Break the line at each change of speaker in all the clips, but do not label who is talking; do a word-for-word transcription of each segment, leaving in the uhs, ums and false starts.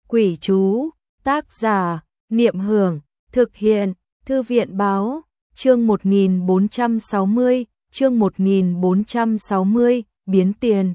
Quỷ chú, tác giả, Niệm Hưởng, thực hiện, Thư viện báo, chương một nghìn bốn trăm sáu mươi, chương một nghìn bốn trăm sáu mươi, biến tiền.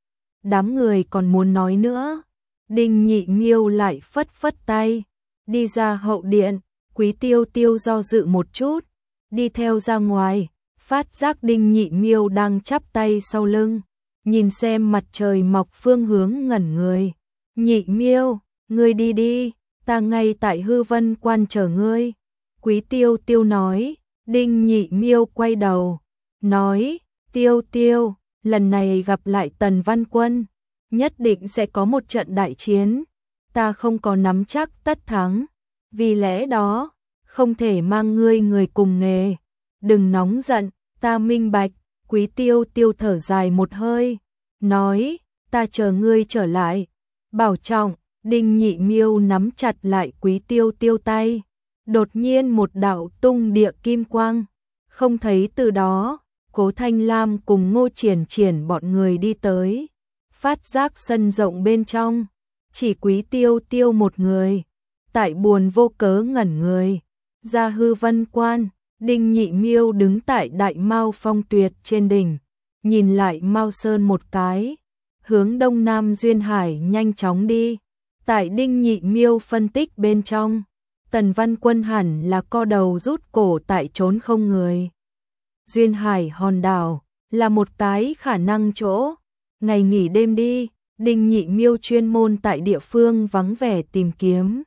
Đám người còn muốn nói nữa, Đinh Nhị Miêu lại phất phất tay, đi ra hậu điện. Quý Tiêu Tiêu do dự một chút, đi theo ra ngoài, phát giác Đinh Nhị Miêu đang chắp tay sau lưng, nhìn xem mặt trời mọc phương hướng ngẩn người. Nhị Miêu, ngươi đi đi, ta ngay tại Hư Vân Quan chờ ngươi. Quý Tiêu Tiêu nói. Đinh Nhị Miêu quay đầu, nói, Tiêu Tiêu, lần này gặp lại Tần Văn Quân, nhất định sẽ có một trận đại chiến, ta không có nắm chắc tất thắng, vì lẽ đó, không thể mang ngươi người cùng nghề. Đừng nóng giận, ta minh bạch. Quý Tiêu Tiêu thở dài một hơi, nói, ta chờ ngươi trở lại, bảo trọng. Đinh Nhị Miêu nắm chặt lại Quý Tiêu Tiêu tay, đột nhiên một đạo tung địa kim quang, không thấy từ đó, Cố Thanh Lam cùng Ngô Triển Triển bọn người đi tới, phát giác sân rộng bên trong, chỉ Quý Tiêu Tiêu một người, tại buồn vô cớ ngẩn người, ra Hư Vân Quan. Đinh Nhị Miêu đứng tại Đại Mao Phong Tuyệt trên đỉnh, nhìn lại Mao Sơn một cái, hướng Đông Nam Duyên Hải nhanh chóng đi. Tại Đinh Nhị Miêu phân tích bên trong, Tần Văn Quân hẳn là co đầu rút cổ tại trốn không người. Duyên Hải hòn đảo là một cái khả năng chỗ. Ngày nghỉ đêm đi, Đinh Nhị Miêu chuyên môn tại địa phương vắng vẻ tìm kiếm.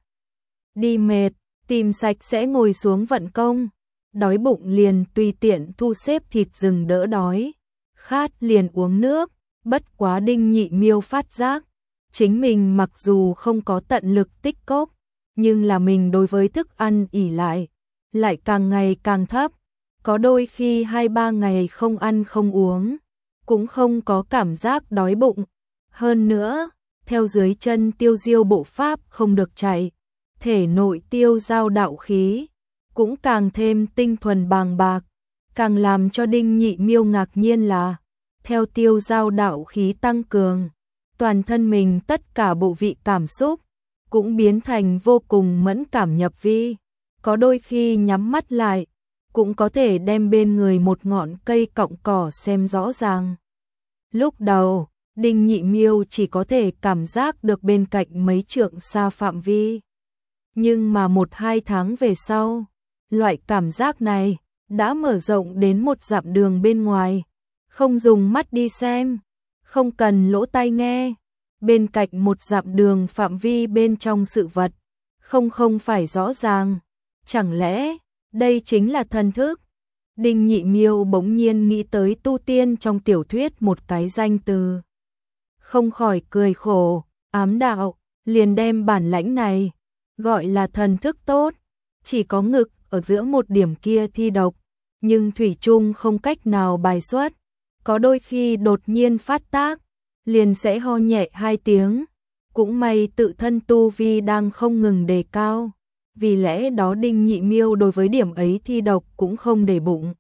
Đi mệt, tìm sạch sẽ ngồi xuống vận công. Đói bụng liền tùy tiện thu xếp thịt rừng đỡ đói. Khát liền uống nước, bất quá Đinh Nhị Miêu phát giác. Chính mình mặc dù không có tận lực tích cóp, nhưng là mình đối với thức ăn ỷ lại, lại càng ngày càng thấp. Có đôi khi hai ba ngày không ăn không uống, cũng không có cảm giác đói bụng. Hơn nữa, theo dưới chân tiêu diêu bộ pháp không được chạy, thể nội tiêu giao đạo khí, cũng càng thêm tinh thuần bàng bạc. Càng làm cho Đinh Nhị Miêu ngạc nhiên là, theo tiêu giao đạo khí tăng cường, toàn thân mình tất cả bộ vị cảm xúc cũng biến thành vô cùng mẫn cảm nhập vi, có đôi khi nhắm mắt lại cũng có thể đem bên người một ngọn cây cọng cỏ xem rõ ràng. Lúc đầu, Đinh Nhị Miêu chỉ có thể cảm giác được bên cạnh mấy trượng xa phạm vi, nhưng mà một hai tháng về sau, loại cảm giác này đã mở rộng đến một dặm đường bên ngoài, không dùng mắt đi xem, không cần lỗ tai nghe, bên cạnh một dặm đường phạm vi bên trong sự vật, không không phải rõ ràng, chẳng lẽ đây chính là thần thức? Đinh Nhị Miêu bỗng nhiên nghĩ tới tu tiên trong tiểu thuyết một cái danh từ, không khỏi cười khổ, ám đạo, liền đem bản lãnh này gọi là thần thức tốt, chỉ có ngực ở giữa một điểm kia thi độc, nhưng thủy chung không cách nào bài xuất, có đôi khi đột nhiên phát tác, liền sẽ ho nhẹ hai tiếng, cũng may tự thân tu vi đang không ngừng đề cao, vì lẽ đó Đinh Nhị Miêu đối với điểm ấy thi độc cũng không để bụng.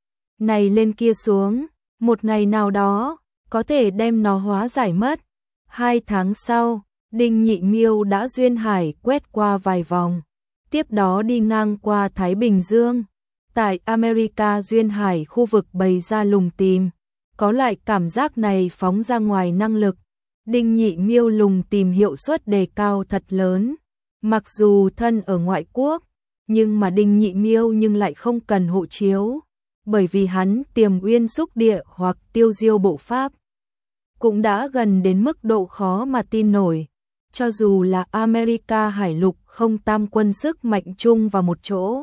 Này lên kia xuống, một ngày nào đó, có thể đem nó hóa giải mất. Hai tháng sau, Đinh Nhị Miêu đã duyên hải quét qua vài vòng, tiếp đó đi ngang qua Thái Bình Dương, tại America duyên hải khu vực bày ra lùng tìm. Có lại cảm giác này phóng ra ngoài năng lực, Đinh Nhị Miêu lùng tìm hiệu suất đề cao thật lớn. Mặc dù thân ở ngoại quốc, nhưng mà Đinh Nhị Miêu nhưng lại không cần hộ chiếu, bởi vì hắn Tiềm Uyên Xúc Địa hoặc Tiêu Diêu bộ pháp cũng đã gần đến mức độ khó mà tin nổi. Cho dù là America hải lục không tam quân sức mạnh chung vào một chỗ,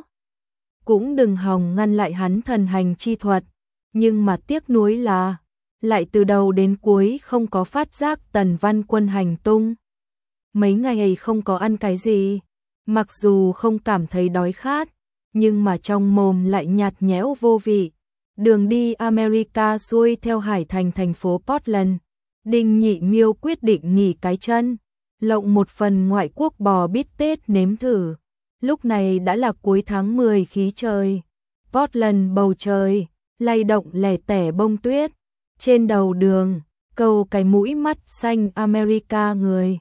cũng đừng hòng ngăn lại hắn thần hành chi thuật. Nhưng mà tiếc nuối là, lại từ đầu đến cuối không có phát giác Tần Văn Quân hành tung. Mấy ngày ấy không có ăn cái gì, mặc dù không cảm thấy đói khát, nhưng mà trong mồm lại nhạt nhẽo vô vị. Đường đi America xuôi theo hải thành thành phố Portland, Đinh Nhị Miêu quyết định nghỉ cái chân, lộng một phần ngoại quốc bò bít tết nếm thử. Lúc này đã là cuối tháng mười khí trời, Portland bầu trời lay động lẻ tẻ bông tuyết, trên đầu đường, cầu cái mũi mắt xanh America người,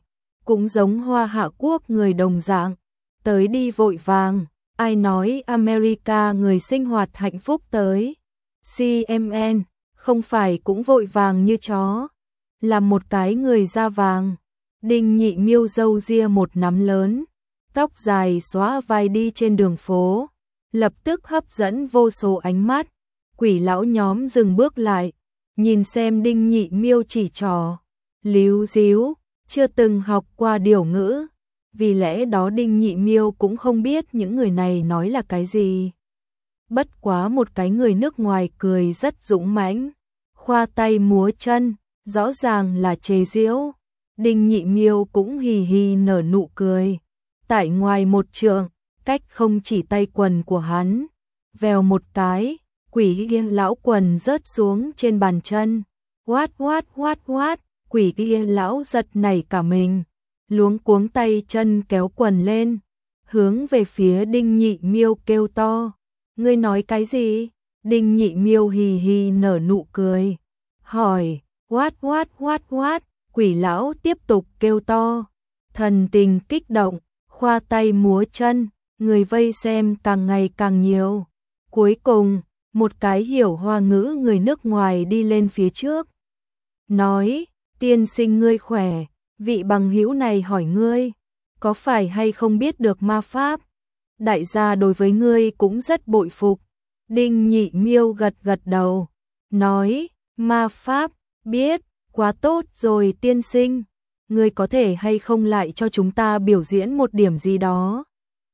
cũng giống Hoa Hạ Quốc người đồng dạng, tới đi vội vàng, ai nói America người sinh hoạt hạnh phúc tới. xê em en, không phải cũng vội vàng như chó, là một cái người da vàng. Đinh Nhị Miêu râu ria một nắm lớn, tóc dài xóa vai đi trên đường phố, lập tức hấp dẫn vô số ánh mắt. Quỷ lão nhóm dừng bước lại, nhìn xem Đinh Nhị Miêu chỉ trỏ, líu díu, chưa từng học qua điều ngữ, vì lẽ đó Đinh Nhị Miêu cũng không biết những người này nói là cái gì. Bất quá một cái người nước ngoài cười rất dũng mãnh, khoa tay múa chân, rõ ràng là chế giễu. Đinh Nhị Miêu cũng hì hì nở nụ cười. Tại ngoài một trượng, cách không chỉ tay quần của hắn, vèo một cái, quỷ kia lão quần rớt xuống trên bàn chân. Hoát hoát hoát hoát, quỷ kia lão giật nảy cả mình, luống cuống tay chân kéo quần lên, hướng về phía Đinh Nhị Miêu kêu to. Ngươi nói cái gì? Đinh Nhị Miêu hì hì nở nụ cười, hỏi. Hoát hoát hoát hoát, quỷ lão tiếp tục kêu to, thần tình kích động, khoa tay múa chân, người vây xem càng ngày càng nhiều. Cuối cùng, một cái hiểu Hoa ngữ người nước ngoài đi lên phía trước, nói, tiên sinh ngươi khỏe, vị bằng hữu này hỏi ngươi, có phải hay không biết được ma pháp? Đại gia đối với ngươi cũng rất bội phục. Đinh Nhị Miêu gật gật đầu, nói, ma pháp, biết, quá tốt rồi tiên sinh, ngươi có thể hay không lại cho chúng ta biểu diễn một điểm gì đó?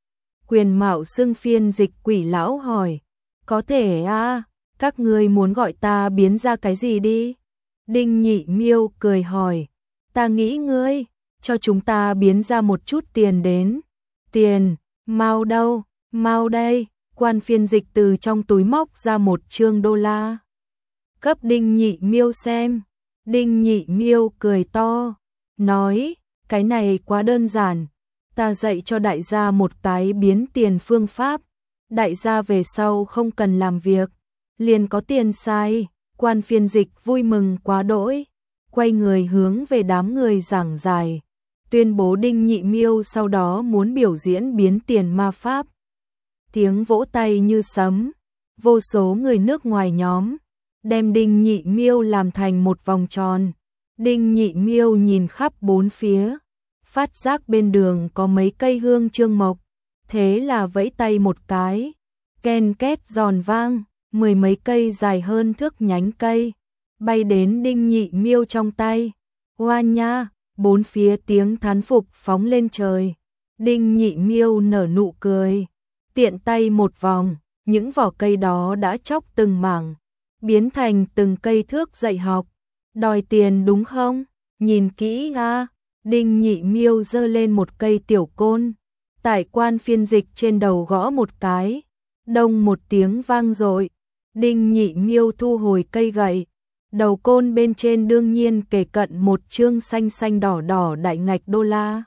Quyền mạo xưng phiên dịch quỷ lão hỏi, có thể à, các ngươi muốn gọi ta biến ra cái gì đi? Đinh Nhị Miêu cười hỏi, ta nghĩ ngươi, cho chúng ta biến ra một chút tiền đến. Tiền, mau đâu, mau đây, quan phiên dịch từ trong túi móc ra một trương đô la. Cấp Đinh Nhị Miêu xem. Đinh Nhị Miêu cười to, nói, cái này quá đơn giản, ta dạy cho đại gia một cái biến tiền phương pháp, đại gia về sau không cần làm việc, liền có tiền sai. Quan phiên dịch vui mừng quá đỗi, quay người hướng về đám người giảng giải, tuyên bố Đinh Nhị Miêu sau đó muốn biểu diễn biến tiền ma pháp. Tiếng vỗ tay như sấm, vô số người nước ngoài nhóm đem Đinh Nhị Miêu làm thành một vòng tròn. Đinh Nhị Miêu nhìn khắp bốn phía, phát giác bên đường có mấy cây hương trương mộc, thế là vẫy tay một cái, ken két giòn vang, mười mấy cây dài hơn thước nhánh cây bay đến Đinh Nhị Miêu trong tay. Hoa nha, bốn phía tiếng thán phục phóng lên trời. Đinh Nhị Miêu nở nụ cười, tiện tay một vòng, những vỏ cây đó đã chóc từng mảng, biến thành từng cây thước dạy học. Đòi tiền đúng không? Nhìn kỹ a. Đinh Nhị Miêu giơ lên một cây tiểu côn, tại quan phiên dịch trên đầu gõ một cái, đông một tiếng vang dội. Đinh Nhị Miêu thu hồi cây gậy, đầu côn bên trên đương nhiên kề cận một chương xanh xanh đỏ đỏ đại ngạch đô la.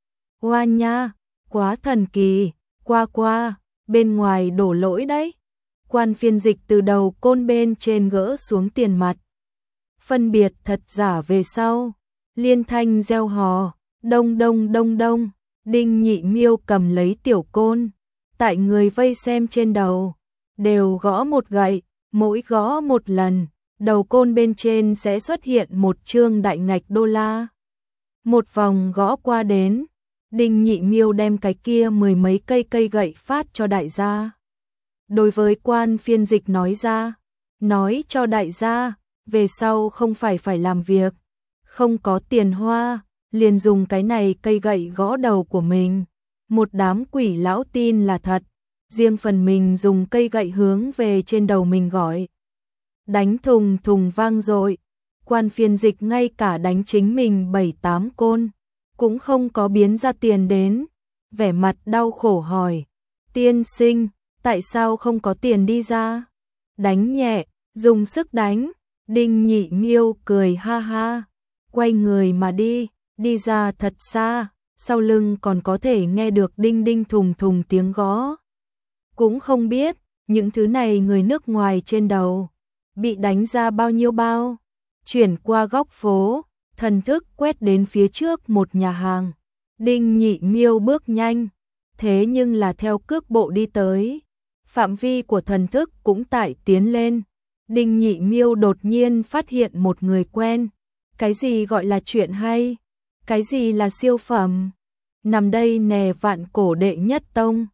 Hoa nha, quá thần kỳ, qua qua, bên ngoài đổ lỗi đấy. Quan phiên dịch từ đầu côn bên trên gỡ xuống tiền mặt, phân biệt thật giả về sau, liên thanh reo hò, đông đông đông đông. Đinh Nhị Miêu cầm lấy tiểu côn, tại người vây xem trên đầu đều gõ một gậy, mỗi gõ một lần, đầu côn bên trên sẽ xuất hiện một chương đại ngạch đô la. Một vòng gõ qua đến, Đinh Nhị Miêu đem cái kia mười mấy cây cây gậy phát cho đại gia. Đối với quan phiên dịch nói ra, nói cho đại gia, về sau không phải phải làm việc, không có tiền hoa, liền dùng cái này cây gậy gõ đầu của mình. Một đám quỷ lão tin là thật, riêng phần mình dùng cây gậy hướng về trên đầu mình gọi. Đánh thùng thùng vang dội, quan phiên dịch ngay cả đánh chính mình bảy tám côn, cũng không có biến ra tiền đến, vẻ mặt đau khổ hỏi, tiên sinh, tại sao không có tiền đi ra? Đánh nhẹ, dùng sức đánh. Đinh Nhị Miêu cười ha ha, quay người mà đi, đi ra thật xa, sau lưng còn có thể nghe được đinh đinh thùng thùng tiếng gõ. Cũng không biết, những thứ này người nước ngoài trên đầu, bị đánh ra bao nhiêu bao. Chuyển qua góc phố, thần thức quét đến phía trước một nhà hàng, Đinh Nhị Miêu bước nhanh, thế nhưng là theo cước bộ đi tới. Phạm vi của thần thức cũng tại tiến lên. Đinh Nhị Miêu đột nhiên phát hiện một người quen. Cái gì gọi là chuyện hay? Cái gì là siêu phẩm? Nằm đây nè, Vạn Cổ đệ nhất tông.